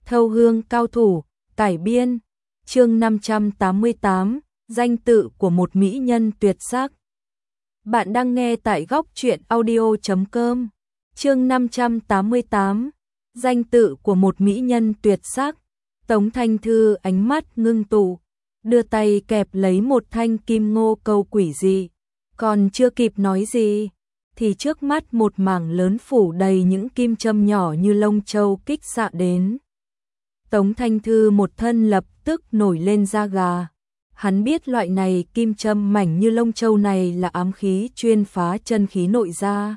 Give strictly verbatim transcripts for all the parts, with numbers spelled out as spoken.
Thâu hương cao thủ, cải biên, chương năm trăm tám mươi tám, danh tự của một mỹ nhân tuyệt sắc. Bạn đang nghe tại góc truyện audio chấm com, chương năm trăm tám mươi tám, danh tự của một mỹ nhân tuyệt sắc. Tống Thanh Thư ánh mắt ngưng tụ, đưa tay kẹp lấy một thanh kim ngô câu quỷ dị, còn chưa kịp nói gì thì trước mắt một mảng lớn phủ đầy những kim châm nhỏ như lông châu kích xạ đến. Tống Thanh Thư một thân lập tức nổi lên da gà. Hắn biết loại này kim châm mảnh như lông châu này là ám khí chuyên phá chân khí nội ra.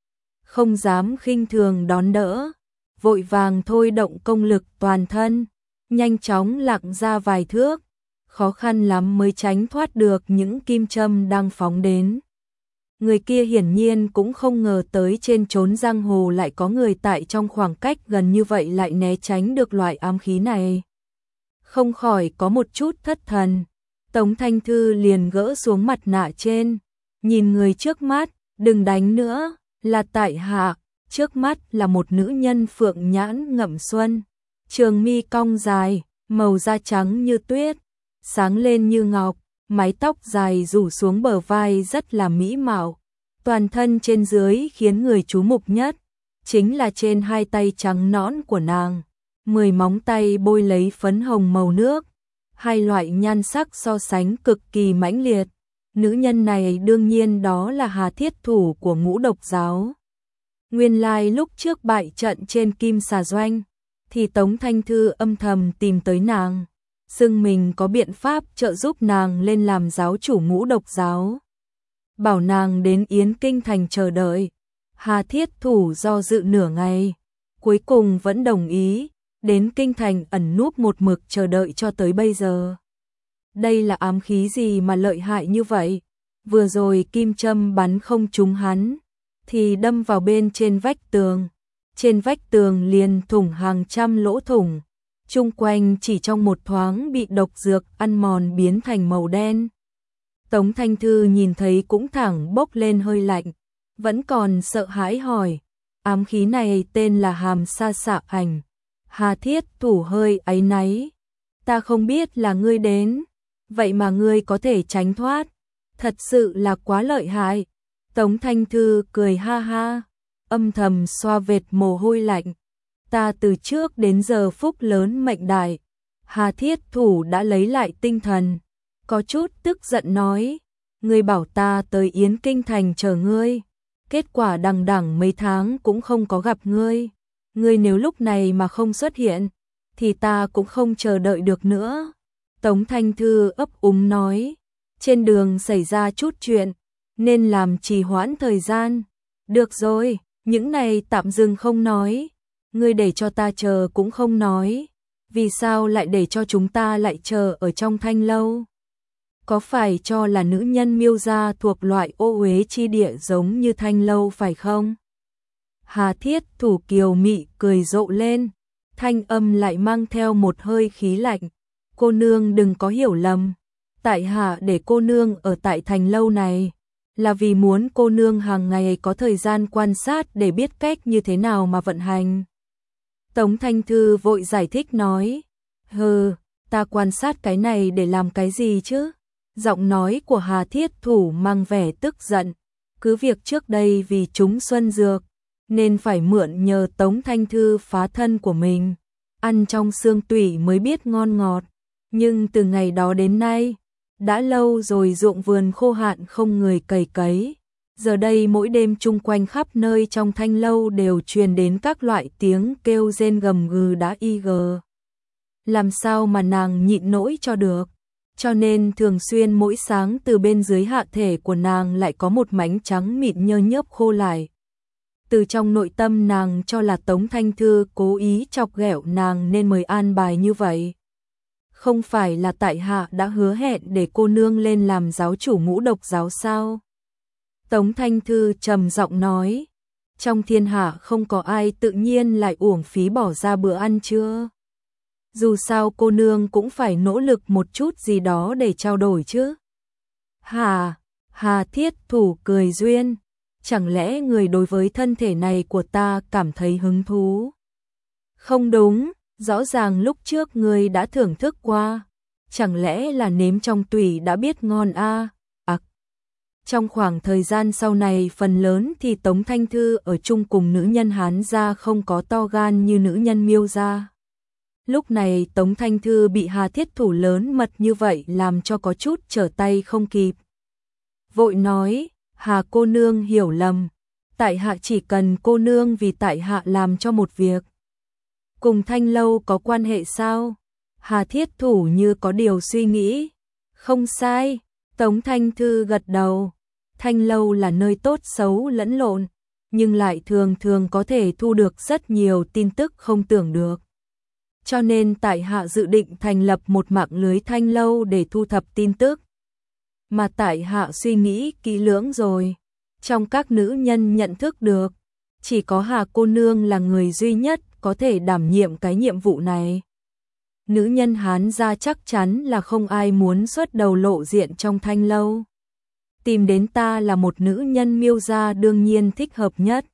Không dám khinh thường đón đỡ, vội vàng thôi động công lực toàn thân, nhanh chóng lặng ra vài thước, khó khăn lắm mới tránh thoát được những kim châm đang phóng đến. Người kia hiển nhiên cũng không ngờ tới trên chốn giang hồ lại có người tại trong khoảng cách gần như vậy lại né tránh được loại ám khí này. Không khỏi có một chút thất thần, Tống Thanh Thư liền gỡ xuống mặt nạ trên, nhìn người trước mắt, đừng đánh nữa, là tại hạ, trước mắt là một nữ nhân phượng nhãn ngậm xuân, trường mi cong dài, màu da trắng như tuyết, sáng lên như ngọc, mái tóc dài rủ xuống bờ vai rất là mỹ mạo, toàn thân trên dưới khiến người chú mục nhất, chính là trên hai tay trắng nõn của nàng, mười móng tay bôi lấy phấn hồng màu nước, hai loại nhan sắc so sánh cực kỳ mãnh liệt. Nữ nhân này đương nhiên đó là Hà Thiết Thủ của Ngũ Độc giáo. Nguyên lai lúc trước bại trận trên Kim Xà Doanh, thì Tống Thanh Thư âm thầm tìm tới nàng, xưng mình có biện pháp trợ giúp nàng lên làm giáo chủ Ngũ Độc giáo. Bảo nàng đến Yến Kinh thành chờ đợi. Hà Thiết Thủ do dự nửa ngày, cuối cùng vẫn đồng ý, đến Kinh thành ẩn núp một mực chờ đợi cho tới bây giờ. Đây là ám khí gì mà lợi hại như vậy? Vừa rồi kim châm bắn không trúng hắn, thì đâm vào bên trên vách tường. Trên vách tường liền thủng hàng trăm lỗ thủng, chung quanh chỉ trong một thoáng bị độc dược ăn mòn biến thành màu đen. Tống Thanh Thư nhìn thấy cũng thẳng bốc lên hơi lạnh, vẫn còn sợ hãi hỏi, ám khí này tên là Hàm Sa Xạ Ảnh. Hà Thiết Thủ hơi áy náy, ta không biết là ngươi đến, vậy mà ngươi có thể tránh thoát, thật sự là quá lợi hại. Tống Thanh Thư cười ha ha, âm thầm xoa vệt mồ hôi lạnh, ta từ trước đến giờ phúc lớn mệnh đại. Hà Thiết Thủ đã lấy lại tinh thần, có chút tức giận nói, ngươi bảo ta tới Yến Kinh thành chờ ngươi, kết quả đằng đẵng mấy tháng cũng không có gặp ngươi. Ngươi nếu lúc này mà không xuất hiện, thì ta cũng không chờ đợi được nữa. Tống Thanh Thư ấp úng nói, trên đường xảy ra chút chuyện, nên làm trì hoãn thời gian. Được rồi, những này tạm dừng không nói, ngươi để cho ta chờ cũng không nói, vì sao lại để cho chúng ta lại chờ ở trong thanh lâu? Có phải cho là nữ nhân Miêu gia thuộc loại ô uế chi địa giống như thanh lâu phải không? Hà Thiết Thủ kiều mị cười rộ lên, thanh âm lại mang theo một hơi khí lạnh. Cô nương đừng có hiểu lầm, tại hạ để cô nương ở tại thành lâu này, là vì muốn cô nương hàng ngày có thời gian quan sát để biết cách như thế nào mà vận hành. Tống Thanh Thư vội giải thích nói, hừ, ta quan sát cái này để làm cái gì chứ? Giọng nói của Hà Thiết Thủ mang vẻ tức giận, cứ việc trước đây vì chúng xuân dược, nên phải mượn nhờ Tống Thanh Thư phá thân của mình, ăn trong xương tủy mới biết ngon ngọt, nhưng từ ngày đó đến nay, đã lâu rồi ruộng vườn khô hạn không người cày cấy, giờ đây mỗi đêm chung quanh khắp nơi trong thanh lâu đều truyền đến các loại tiếng kêu rên gầm gừ đã y gờ. Làm sao mà nàng nhịn nổi cho được, cho nên thường xuyên mỗi sáng từ bên dưới hạ thể của nàng lại có một mảnh trắng mịn nhơ nhớp khô lại. Từ trong nội tâm nàng cho là Tống Thanh Thư cố ý chọc ghẹo nàng nên mới an bài như vậy. Không phải là tại hạ đã hứa hẹn để cô nương lên làm giáo chủ Ngũ Độc giáo sao? Tống Thanh Thư trầm giọng nói, trong thiên hạ không có ai tự nhiên lại uổng phí bỏ ra bữa ăn trưa. Dù sao cô nương cũng phải nỗ lực một chút gì đó để trao đổi chứ. Hà, Hà Thiết Thủ cười duyên, chẳng lẽ người đối với thân thể này của ta cảm thấy hứng thú? Không đúng, Rõ ràng lúc trước ngươi đã thưởng thức qua, chẳng lẽ là nếm trong tủy đã biết ngon a? À? À. Trong khoảng thời gian sau này phần lớn thì Tống Thanh Thư ở chung cùng nữ nhân Hán gia không có to gan như nữ nhân Miêu gia. Lúc này Tống Thanh Thư bị Hà Thiết Thủ lớn mật như vậy làm cho có chút trở tay không kịp. Vội nói, Hà cô nương hiểu lầm, tại hạ chỉ cần cô nương vì tại hạ làm cho một việc. Cùng Thanh Lâu có quan hệ sao? Hà Thiết Thủ như có điều suy nghĩ. Không sai, Tống Thanh Thư gật đầu. Thanh Lâu là nơi tốt xấu lẫn lộn, nhưng lại thường thường có thể thu được rất nhiều tin tức không tưởng được. Cho nên tại hạ dự định thành lập một mạng lưới Thanh Lâu để thu thập tin tức. Mà tại hạ suy nghĩ kỹ lưỡng rồi, trong các nữ nhân nhận thức được, chỉ có Hà cô nương là người duy nhất có thể đảm nhiệm cái nhiệm vụ này. Nữ nhân Hán gia chắc chắn là không ai muốn xuất đầu lộ diện trong Thanh Lâu. Tìm đến ta là một nữ nhân Miêu gia đương nhiên thích hợp nhất.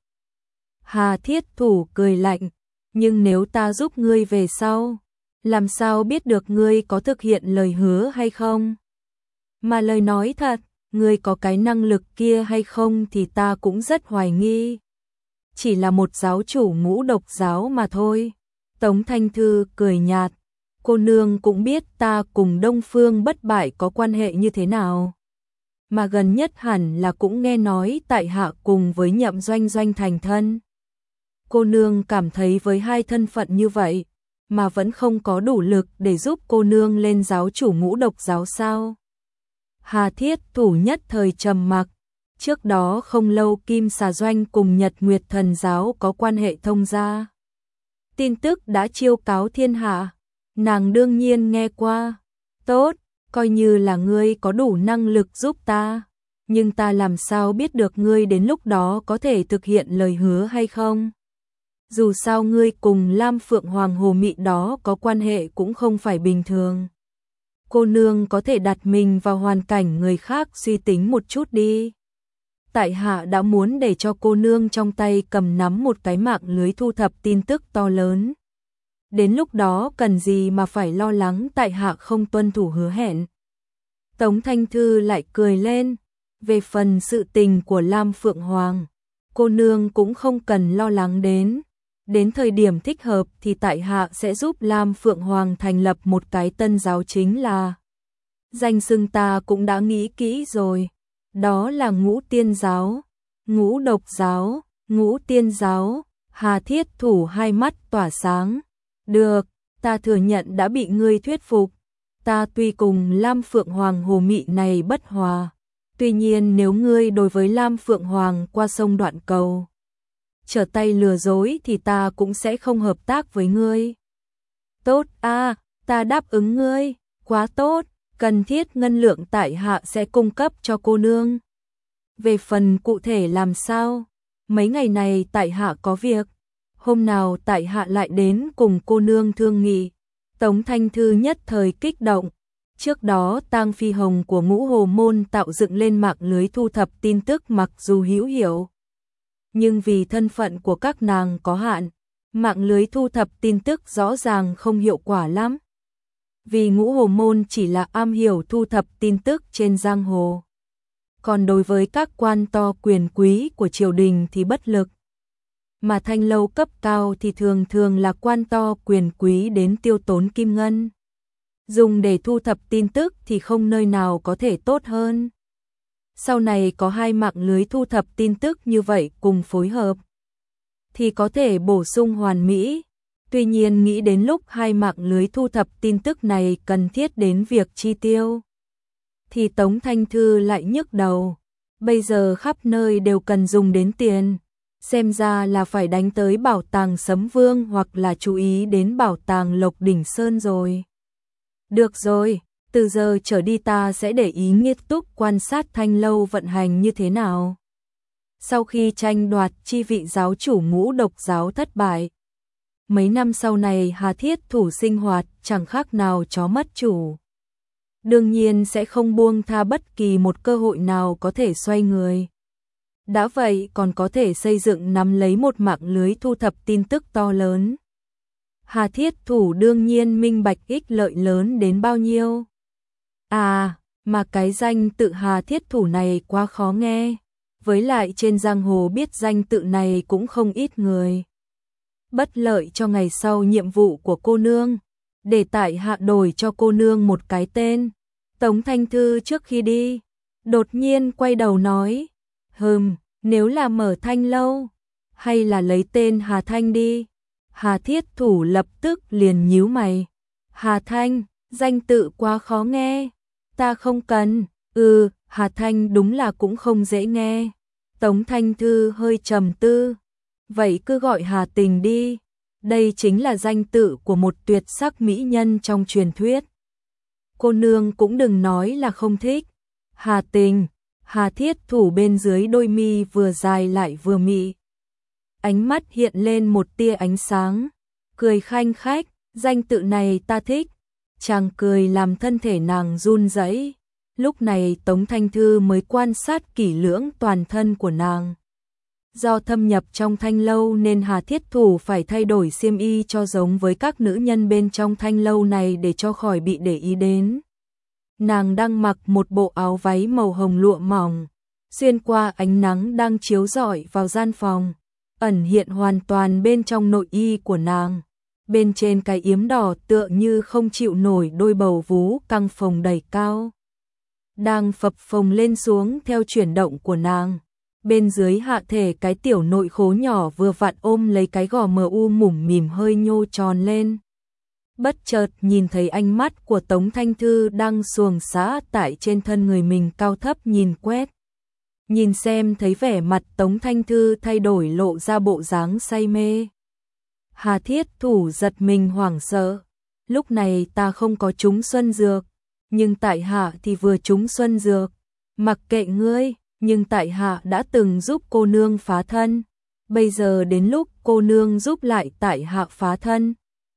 Hà Thiết Thủ cười lạnh, nhưng nếu ta giúp ngươi về sau, làm sao biết được ngươi có thực hiện lời hứa hay không? Mà lời nói thật, ngươi có cái năng lực kia hay không thì ta cũng rất hoài nghi. Chỉ là một giáo chủ ngũ độc giáo mà thôi. Tống Thanh Thư cười nhạt, cô nương cũng biết ta cùng Đông Phương Bất Bại có quan hệ như thế nào. Mà gần nhất hẳn là cũng nghe nói tại hạ cùng với Nhậm Doanh Doanh thành thân. Cô nương cảm thấy với hai thân phận như vậy, mà vẫn không có đủ lực để giúp cô nương lên giáo chủ ngũ độc giáo sao? Hà Thiết Thủ nhất thời trầm mặc. Trước đó không lâu Kim Xà Doanh cùng Nhật Nguyệt Thần giáo có quan hệ thông gia. Tin tức đã chiêu cáo thiên hạ, nàng đương nhiên nghe qua. Tốt, coi như là ngươi có đủ năng lực giúp ta, nhưng ta làm sao biết được ngươi đến lúc đó có thể thực hiện lời hứa hay không? Dù sao ngươi cùng Lam Phượng Hoàng Hồ Mị đó có quan hệ cũng không phải bình thường. Cô nương có thể đặt mình vào hoàn cảnh người khác suy tính một chút đi. Tại hạ đã muốn để cho cô nương trong tay cầm nắm một cái mạng lưới thu thập tin tức to lớn. Đến lúc đó cần gì mà phải lo lắng tại hạ không tuân thủ hứa hẹn. Tống Thanh Thư lại cười lên. Về phần sự tình của Lam Phượng Hoàng, cô nương cũng không cần lo lắng đến. Đến thời điểm thích hợp thì tại hạ sẽ giúp Lam Phượng Hoàng thành lập một cái tân giáo, chính là danh xưng ta cũng đã nghĩ kỹ rồi. Đó là Ngũ Tiên giáo, Ngũ Độc giáo, Ngũ Tiên giáo. Hà Thiết Thủ hai mắt tỏa sáng. Được, ta thừa nhận đã bị ngươi thuyết phục. Ta tuy cùng Lam Phượng Hoàng Hồ Mị này bất hòa, tuy nhiên nếu ngươi đối với Lam Phượng Hoàng qua sông đoạn cầu trở tay lừa dối thì ta cũng sẽ không hợp tác với ngươi. Tốt a, à, ta đáp ứng ngươi, quá tốt, cần thiết ngân lượng tại hạ sẽ cung cấp cho cô nương. Về phần cụ thể làm sao, mấy ngày này tại hạ có việc, hôm nào tại hạ lại đến cùng cô nương thương nghị. Tống Thanh Thư nhất thời kích động. Trước đó Tang Phi Hồng của Ngũ Hồ Môn tạo dựng lên mạng lưới thu thập tin tức mặc dù hữu hiệu, nhưng vì thân phận của các nàng có hạn, mạng lưới thu thập tin tức rõ ràng không hiệu quả lắm. Vì Ngũ Hồ Môn chỉ là am hiểu thu thập tin tức trên giang hồ, còn đối với các quan to quyền quý của triều đình thì bất lực. Mà Thanh Lâu cấp cao thì thường thường là quan to quyền quý đến tiêu tốn kim ngân. Dùng để thu thập tin tức thì không nơi nào có thể tốt hơn. Sau này có hai mạng lưới thu thập tin tức như vậy cùng phối hợp, thì có thể bổ sung hoàn mỹ. Tuy nhiên nghĩ đến lúc hai mạng lưới thu thập tin tức này cần thiết đến việc chi tiêu, thì Tống Thanh Thư lại nhức đầu. Bây giờ khắp nơi đều cần dùng đến tiền. Xem ra là phải đánh tới bảo tàng Sấm Vương hoặc là chú ý đến bảo tàng Lộc Đỉnh Sơn rồi. Được rồi, từ giờ trở đi ta sẽ để ý nghiêm túc quan sát Thanh Lâu vận hành như thế nào. Sau khi tranh đoạt chi vị giáo chủ Ngũ Độc giáo thất bại, mấy năm sau này Hà Thiết Thủ sinh hoạt chẳng khác nào chó mất chủ. Đương nhiên sẽ không buông tha bất kỳ một cơ hội nào có thể xoay người. Đã vậy còn có thể xây dựng nắm lấy một mạng lưới thu thập tin tức to lớn. Hà Thiết Thủ đương nhiên minh bạch ích lợi lớn đến bao nhiêu. À, mà cái danh tự Hà Thiết Thủ này quá khó nghe. Với lại trên giang hồ biết danh tự này cũng không ít người. Bất lợi cho ngày sau nhiệm vụ của cô nương. Để tại hạ đổi cho cô nương một cái tên. Tống Thanh Thư trước khi đi, đột nhiên quay đầu nói. Hừm, nếu là mở Thanh lâu, hay là lấy tên Hà Thanh đi. Hà Thiết Thủ lập tức liền nhíu mày. Hà Thanh, danh tự quá khó nghe. Ta không cần. Ừ, Hà Thanh đúng là cũng không dễ nghe. Tống Thanh Thư hơi trầm tư. Vậy cứ gọi Hà Tình đi. Đây chính là danh tự của một tuyệt sắc mỹ nhân trong truyền thuyết. Cô nương cũng đừng nói là không thích. Hà Tình, Hà Thiết Thủ bên dưới đôi mi vừa dài lại vừa mị. Ánh mắt hiện lên một tia ánh sáng. Cười khanh khách, danh tự này ta thích. Chàng cười làm thân thể nàng run rẩy. Lúc này Tống Thanh Thư mới quan sát kỹ lưỡng toàn thân của nàng. Do thâm nhập trong thanh lâu nên Hà Thiết Thủ phải thay đổi xiêm y cho giống với các nữ nhân bên trong thanh lâu này để cho khỏi bị để ý đến. Nàng đang mặc một bộ áo váy màu hồng lụa mỏng, xuyên qua ánh nắng đang chiếu rọi vào gian phòng, ẩn hiện hoàn toàn bên trong nội y của nàng. Bên trên cái yếm đỏ tựa như không chịu nổi đôi bầu vú căng phồng đầy cao, đang phập phồng lên xuống theo chuyển động của nàng. Bên dưới hạ thể cái tiểu nội khố nhỏ vừa vặn ôm lấy cái gò mờ u mủm mỉm hơi nhô tròn lên. Bất chợt nhìn thấy ánh mắt của Tống Thanh Thư đang xuồng xã tại trên thân người mình cao thấp nhìn quét. Nhìn xem thấy vẻ mặt Tống Thanh Thư thay đổi lộ ra bộ dáng say mê. Hà Thiết Thủ giật mình hoảng sợ. Lúc này ta không có trúng xuân dược, nhưng tại hạ thì vừa trúng xuân dược. Mặc kệ ngươi, nhưng tại hạ đã từng giúp cô nương phá thân. Bây giờ đến lúc cô nương giúp lại tại hạ phá thân.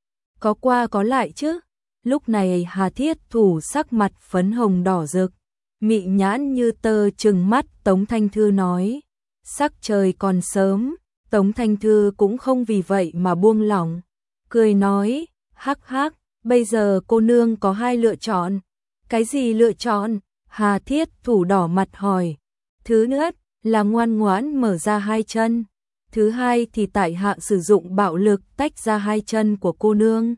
Có qua có lại chứ. Lúc này Hà Thiết Thủ sắc mặt phấn hồng đỏ rực, mị nhãn như tơ trừng mắt Tống Thanh Thư nói. Sắc trời còn sớm, Tống Thanh Thư cũng không vì vậy mà buông lỏng. Cười nói, hắc hắc, bây giờ cô nương có hai lựa chọn. Cái gì lựa chọn? Hà Thiết Thủ đỏ mặt hỏi. Thứ nhất là ngoan ngoãn mở ra hai chân. Thứ hai thì tại hạ sử dụng bạo lực tách ra hai chân của cô nương.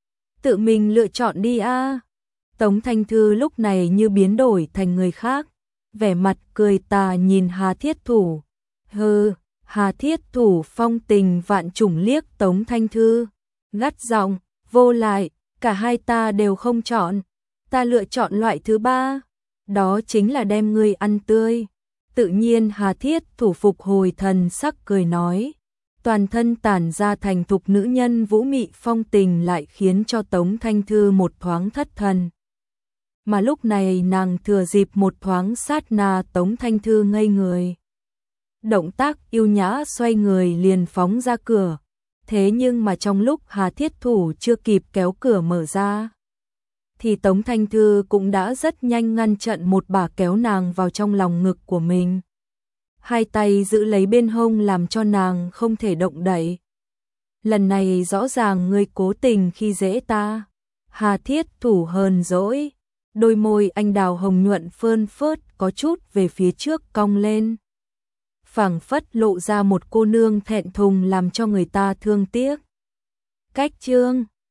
Tự mình lựa chọn đi a. À. Tống Thanh Thư lúc này như biến đổi thành người khác, vẻ mặt cười tà nhìn Hà Thiết Thủ. Hừ, Hà Thiết Thủ phong tình vạn trùng liếc Tống Thanh Thư, gắt giọng, vô lại, cả hai ta đều không chọn, ta lựa chọn loại thứ ba, đó chính là đem ngươi ăn tươi. Tự nhiên Hà Thiết Thủ phục hồi thần sắc cười nói, toàn thân tản ra thành thục nữ nhân vũ mị phong tình lại khiến cho Tống Thanh Thư một thoáng thất thần. Mà lúc này nàng thừa dịp một thoáng sát na Tống Thanh Thư ngây người. Động tác yêu nhã xoay người liền phóng ra cửa. Thế nhưng mà trong lúc Hà Thiết Thủ chưa kịp kéo cửa mở ra, thì Tống Thanh Thư cũng đã rất nhanh ngăn chặn một bà kéo nàng vào trong lòng ngực của mình. Hai tay giữ lấy bên hông làm cho nàng không thể động đậy. Lần này rõ ràng ngươi cố tình khi dễ ta. Hà Thiết Thủ hờn dỗi, đôi môi anh đào hồng nhuận phơn phớt có chút về phía trước cong lên. Phảng phất lộ ra một cô nương thẹn thùng làm cho người ta thương tiếc. Cách chương